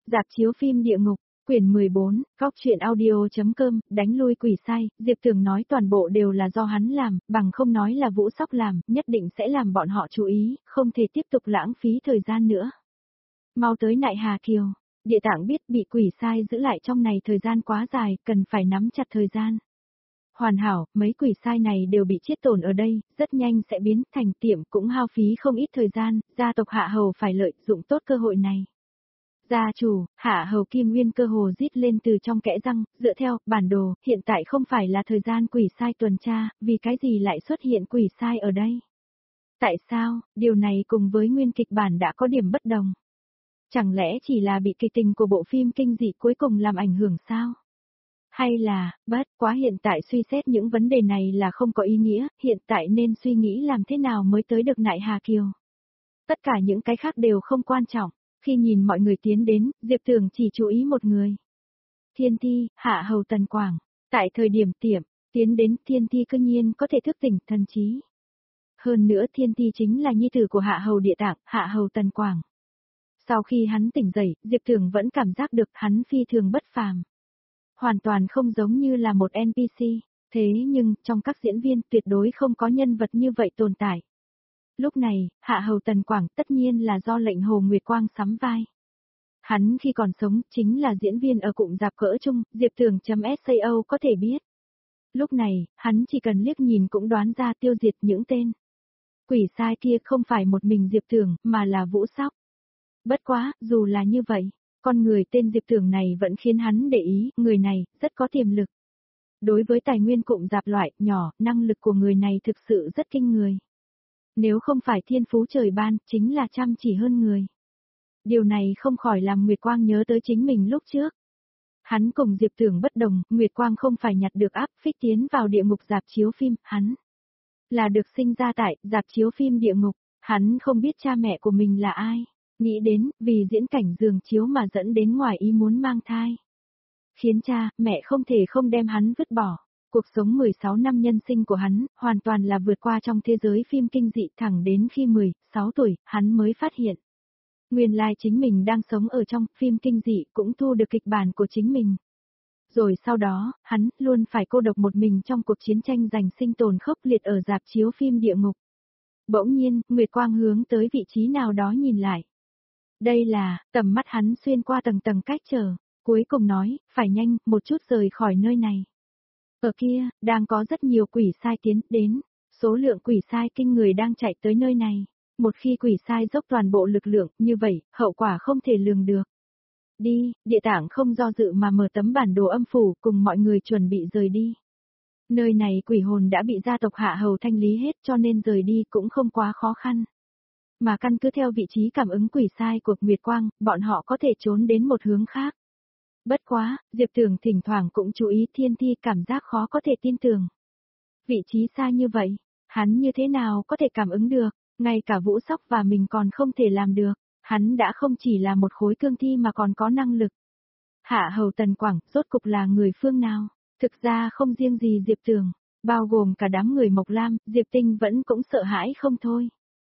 Rạp chiếu phim Địa Ngục, quyển 14, góc truyện audio.com, đánh lui quỷ sai, Diệp Tường nói toàn bộ đều là do hắn làm, bằng không nói là Vũ Sóc làm, nhất định sẽ làm bọn họ chú ý, không thể tiếp tục lãng phí thời gian nữa. Mau tới Nại Hà Kiều, Địa Tạng biết bị quỷ sai giữ lại trong này thời gian quá dài, cần phải nắm chặt thời gian. Hoàn hảo, mấy quỷ sai này đều bị chiết tổn ở đây, rất nhanh sẽ biến thành tiệm cũng hao phí không ít thời gian, gia tộc Hạ Hầu phải lợi dụng tốt cơ hội này. Gia chủ, Hạ Hầu Kim Nguyên cơ hồ rít lên từ trong kẽ răng, dựa theo bản đồ, hiện tại không phải là thời gian quỷ sai tuần tra, vì cái gì lại xuất hiện quỷ sai ở đây? Tại sao, điều này cùng với nguyên kịch bản đã có điểm bất đồng? Chẳng lẽ chỉ là bị kịch tình của bộ phim kinh dị cuối cùng làm ảnh hưởng sao? Hay là, bất quá hiện tại suy xét những vấn đề này là không có ý nghĩa, hiện tại nên suy nghĩ làm thế nào mới tới được Nại Hà Kiều. Tất cả những cái khác đều không quan trọng, khi nhìn mọi người tiến đến, Diệp Tường chỉ chú ý một người. Thiên Thi, Hạ Hầu Tần Quảng, tại thời điểm tiệm, tiến đến Thiên Thi cư nhiên có thể thức tỉnh thần trí. Hơn nữa Thiên Thi chính là nhi tử của Hạ Hầu Địa Tạng, Hạ Hầu Tần Quảng. Sau khi hắn tỉnh dậy, Diệp Tường vẫn cảm giác được hắn phi thường bất phàm. Hoàn toàn không giống như là một NPC, thế nhưng trong các diễn viên tuyệt đối không có nhân vật như vậy tồn tại. Lúc này, Hạ Hầu Tần Quảng tất nhiên là do lệnh Hồ Nguyệt Quang sắm vai. Hắn khi còn sống chính là diễn viên ở cụm rạp cỡ trung, Diệp Tường.sao có thể biết. Lúc này, hắn chỉ cần liếc nhìn cũng đoán ra tiêu diệt những tên. Quỷ sai kia không phải một mình Diệp Tường, mà là Vũ Sóc. Bất quá, dù là như vậy, con người tên Diệp Tường này vẫn khiến hắn để ý, người này, rất có tiềm lực. Đối với tài nguyên cụm rạp loại, nhỏ, năng lực của người này thực sự rất kinh người. Nếu không phải thiên phú trời ban, chính là chăm chỉ hơn người. Điều này không khỏi làm Nguyệt Quang nhớ tới chính mình lúc trước. Hắn cùng Diệp Tường bất đồng, Nguyệt Quang không phải nhặt được áp phích tiến vào địa ngục rạp chiếu phim, hắn là được sinh ra tại rạp chiếu phim địa ngục, hắn không biết cha mẹ của mình là ai. Nghĩ đến, vì diễn cảnh giường chiếu mà dẫn đến ngoài ý muốn mang thai. Khiến cha, mẹ không thể không đem hắn vứt bỏ. Cuộc sống 16 năm nhân sinh của hắn, hoàn toàn là vượt qua trong thế giới phim kinh dị thẳng đến khi 16 tuổi, hắn mới phát hiện. Nguyên lai chính mình đang sống ở trong phim kinh dị cũng thu được kịch bản của chính mình. Rồi sau đó, hắn luôn phải cô độc một mình trong cuộc chiến tranh giành sinh tồn khốc liệt ở rạp chiếu phim địa ngục. Bỗng nhiên, Nguyệt Quang hướng tới vị trí nào đó nhìn lại. Đây là, tầm mắt hắn xuyên qua tầng tầng cách trở, cuối cùng nói, phải nhanh, một chút rời khỏi nơi này. Ở kia, đang có rất nhiều quỷ sai tiến đến, số lượng quỷ sai kinh người đang chạy tới nơi này. Một khi quỷ sai dốc toàn bộ lực lượng, như vậy, hậu quả không thể lường được. Đi, Địa Tạng không do dự mà mở tấm bản đồ âm phủ cùng mọi người chuẩn bị rời đi. Nơi này quỷ hồn đã bị gia tộc Hạ Hầu thanh lý hết cho nên rời đi cũng không quá khó khăn. Mà căn cứ theo vị trí cảm ứng quỷ sai của Nguyệt Quang, bọn họ có thể trốn đến một hướng khác. Bất quá, Diệp Tường thỉnh thoảng cũng chú ý Thiên Thi cảm giác khó có thể tin tưởng. Vị trí xa như vậy, hắn như thế nào có thể cảm ứng được, ngay cả Vũ Sóc và mình còn không thể làm được, hắn đã không chỉ là một khối cương thi mà còn có năng lực. Hạ Hầu Tần Quảng, rốt cục là người phương nào? Thực ra không riêng gì Diệp Tường, bao gồm cả đám người Mộc Lam, Diệp Tinh vẫn cũng sợ hãi không thôi.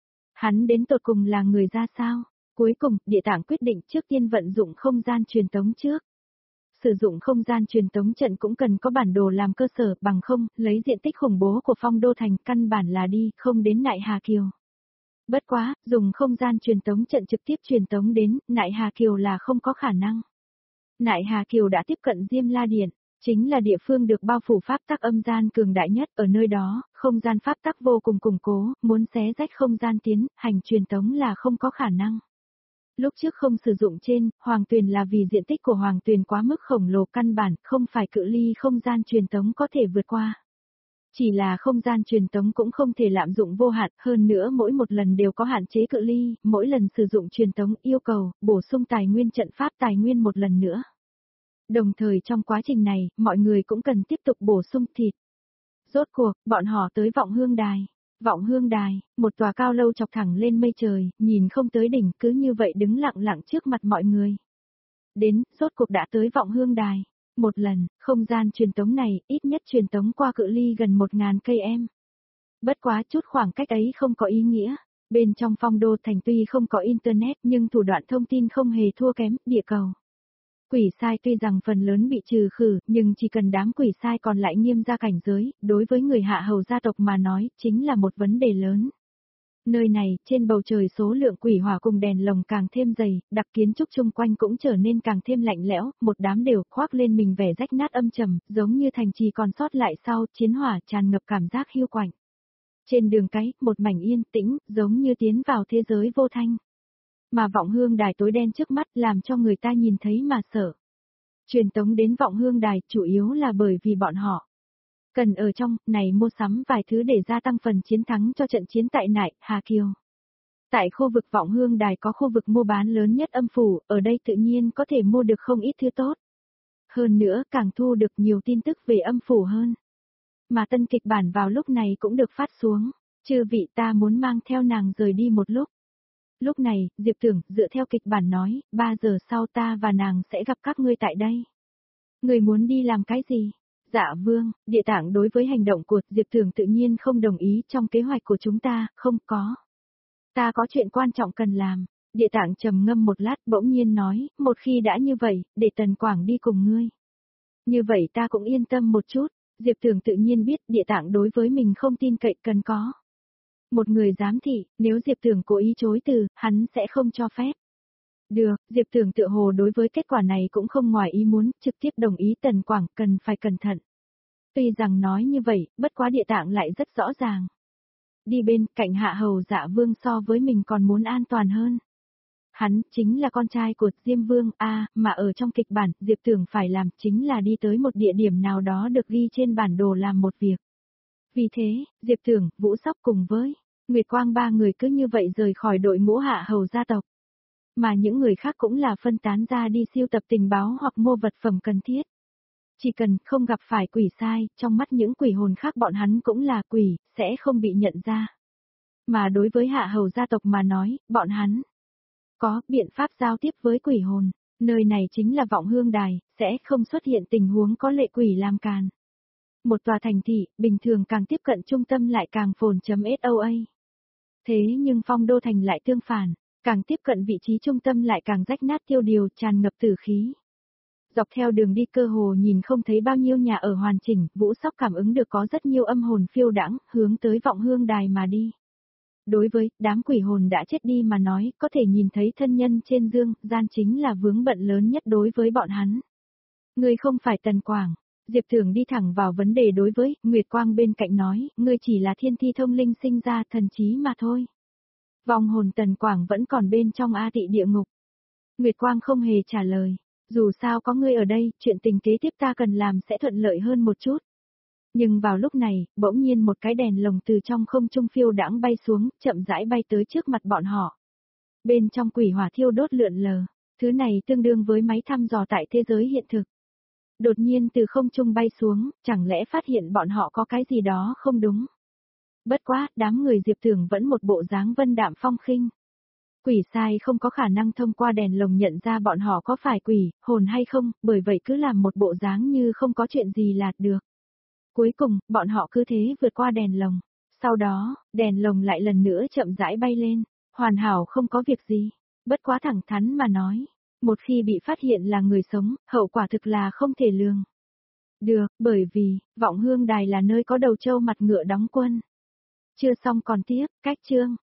Hắn đến tột cùng là người ra sao? Cuối cùng, Địa Tạng quyết định trước tiên vận dụng không gian truyền tống trước. Sử dụng không gian truyền tống trận cũng cần có bản đồ làm cơ sở, bằng không, lấy diện tích khủng bố của Phong Đô Thành căn bản là đi, không đến Nại Hà Kiều. Bất quá, dùng không gian truyền tống trận trực tiếp truyền tống đến, Nại Hà Kiều là không có khả năng. Nại Hà Kiều đã tiếp cận Diêm La Điện, chính là địa phương được bao phủ pháp tắc âm gian cường đại nhất, ở nơi đó, không gian pháp tắc vô cùng củng cố, muốn xé rách không gian tiến, hành truyền tống là không có khả năng. Lúc trước không sử dụng trên, Hoàng Tuyền là vì diện tích của Hoàng Tuyền quá mức khổng lồ căn bản, không phải cự ly không gian truyền tống có thể vượt qua. Chỉ là không gian truyền tống cũng không thể lạm dụng vô hạn, hơn nữa mỗi một lần đều có hạn chế cự ly, mỗi lần sử dụng truyền tống yêu cầu, bổ sung tài nguyên trận pháp tài nguyên một lần nữa. Đồng thời trong quá trình này, mọi người cũng cần tiếp tục bổ sung thịt. Rốt cuộc, bọn họ tới Vọng Hương Đài. Vọng Hương Đài, một tòa cao lâu chọc thẳng lên mây trời, nhìn không tới đỉnh, cứ như vậy đứng lặng lặng trước mặt mọi người. Đến, rốt cuộc đã tới Vọng Hương Đài. Một lần, không gian truyền tống này, ít nhất truyền tống qua cự ly gần 1000 cây em. Bất quá chút khoảng cách ấy không có ý nghĩa. Bên trong Phong Đô Thành tuy không có internet nhưng thủ đoạn thông tin không hề thua kém địa cầu. Quỷ sai tuy rằng phần lớn bị trừ khử, nhưng chỉ cần đám quỷ sai còn lại nghiêm ra cảnh giới, đối với người hạ hầu gia tộc mà nói, chính là một vấn đề lớn. Nơi này, trên bầu trời số lượng quỷ hỏa cùng đèn lồng càng thêm dày, đặc kiến trúc chung quanh cũng trở nên càng thêm lạnh lẽo, một đám đều khoác lên mình vẻ rách nát âm trầm, giống như thành trì còn sót lại sau chiến hỏa tràn ngập cảm giác hiu quạnh. Trên đường cái, một mảnh yên tĩnh, giống như tiến vào thế giới vô thanh. Mà vọng hương đài tối đen trước mắt làm cho người ta nhìn thấy mà sợ. Truyền tống đến vọng hương đài chủ yếu là bởi vì bọn họ cần ở trong này mua sắm vài thứ để gia tăng phần chiến thắng cho trận chiến tại Nại, Hà Kiều. Tại khu vực vọng hương đài có khu vực mua bán lớn nhất âm phủ, ở đây tự nhiên có thể mua được không ít thứ tốt. Hơn nữa càng thu được nhiều tin tức về âm phủ hơn. Mà tân kịch bản vào lúc này cũng được phát xuống. Chư vị ta muốn mang theo nàng rời đi một lúc. Lúc này, Diệp Tưởng dựa theo kịch bản nói, 3 giờ sau ta và nàng sẽ gặp các ngươi tại đây. Người muốn đi làm cái gì? Dạ vương, địa tạng đối với hành động của Diệp Tưởng tự nhiên không đồng ý trong kế hoạch của chúng ta, không có. Ta có chuyện quan trọng cần làm. Địa tạng trầm ngâm một lát bỗng nhiên nói, một khi đã như vậy, để Tần Quảng đi cùng ngươi. Như vậy ta cũng yên tâm một chút, Diệp Tưởng tự nhiên biết địa tạng đối với mình không tin cậy cần có. Một người giám thị, nếu Diệp Tưởng cố ý chối từ, hắn sẽ không cho phép. Được, Diệp Tưởng tựa hồ đối với kết quả này cũng không ngoài ý muốn, trực tiếp đồng ý Tần Quảng cần phải cẩn thận. Tuy rằng nói như vậy, bất quá địa tạng lại rất rõ ràng. Đi bên cạnh hạ hầu Dạ Vương so với mình còn muốn an toàn hơn. Hắn chính là con trai của Diêm Vương, mà ở trong kịch bản, Diệp Tưởng phải làm chính là đi tới một địa điểm nào đó được ghi trên bản đồ làm một việc. Vì thế, Diệp Tưởng, Vũ Sóc cùng với Nguyệt Quang ba người cứ như vậy rời khỏi đội ngũ hạ hầu gia tộc. Mà những người khác cũng là phân tán ra đi siêu tập tình báo hoặc mua vật phẩm cần thiết. Chỉ cần không gặp phải quỷ sai, trong mắt những quỷ hồn khác bọn hắn cũng là quỷ, sẽ không bị nhận ra. Mà đối với hạ hầu gia tộc mà nói, bọn hắn có biện pháp giao tiếp với quỷ hồn. Nơi này chính là vọng hương đài, sẽ không xuất hiện tình huống có lệ quỷ làm càn. Một tòa thành thị, bình thường càng tiếp cận trung tâm lại càng phồn.soa. Thế nhưng phong đô thành lại tương phản, càng tiếp cận vị trí trung tâm lại càng rách nát tiêu điều tràn ngập tử khí. Dọc theo đường đi cơ hồ nhìn không thấy bao nhiêu nhà ở hoàn chỉnh, Vũ Sóc cảm ứng được có rất nhiều âm hồn phiêu đãng hướng tới vọng hương đài mà đi. Đối với đám quỷ hồn đã chết đi mà nói, có thể nhìn thấy thân nhân trên dương, gian chính là vướng bận lớn nhất đối với bọn hắn. Ngươi không phải Tần Quảng. Diệp Tưởng đi thẳng vào vấn đề đối với Nguyệt Quang bên cạnh nói, ngươi chỉ là thiên thi thông linh sinh ra thần trí mà thôi. Vong hồn Tần Quảng vẫn còn bên trong A Tị địa ngục. Nguyệt Quang không hề trả lời, dù sao có ngươi ở đây, chuyện tình kế tiếp ta cần làm sẽ thuận lợi hơn một chút. Nhưng vào lúc này, bỗng nhiên một cái đèn lồng từ trong không trung phiêu đãng bay xuống, chậm rãi bay tới trước mặt bọn họ. Bên trong quỷ hỏa thiêu đốt lượn lờ, thứ này tương đương với máy thăm dò tại thế giới hiện thực. Đột nhiên từ không trung bay xuống, chẳng lẽ phát hiện bọn họ có cái gì đó không đúng. Bất quá, đám người Diệp Tưởng vẫn một bộ dáng vân đạm phong khinh. Quỷ sai không có khả năng thông qua đèn lồng nhận ra bọn họ có phải quỷ, hồn hay không, bởi vậy cứ làm một bộ dáng như không có chuyện gì là được. Cuối cùng, bọn họ cứ thế vượt qua đèn lồng. Sau đó, đèn lồng lại lần nữa chậm rãi bay lên, hoàn hảo không có việc gì. Bất quá thẳng thắn mà nói, một khi bị phát hiện là người sống, hậu quả thực là không thể lường được, bởi vì, vọng hương đài là nơi có đầu trâu mặt ngựa đóng quân. Chưa xong còn tiếp, cách chương.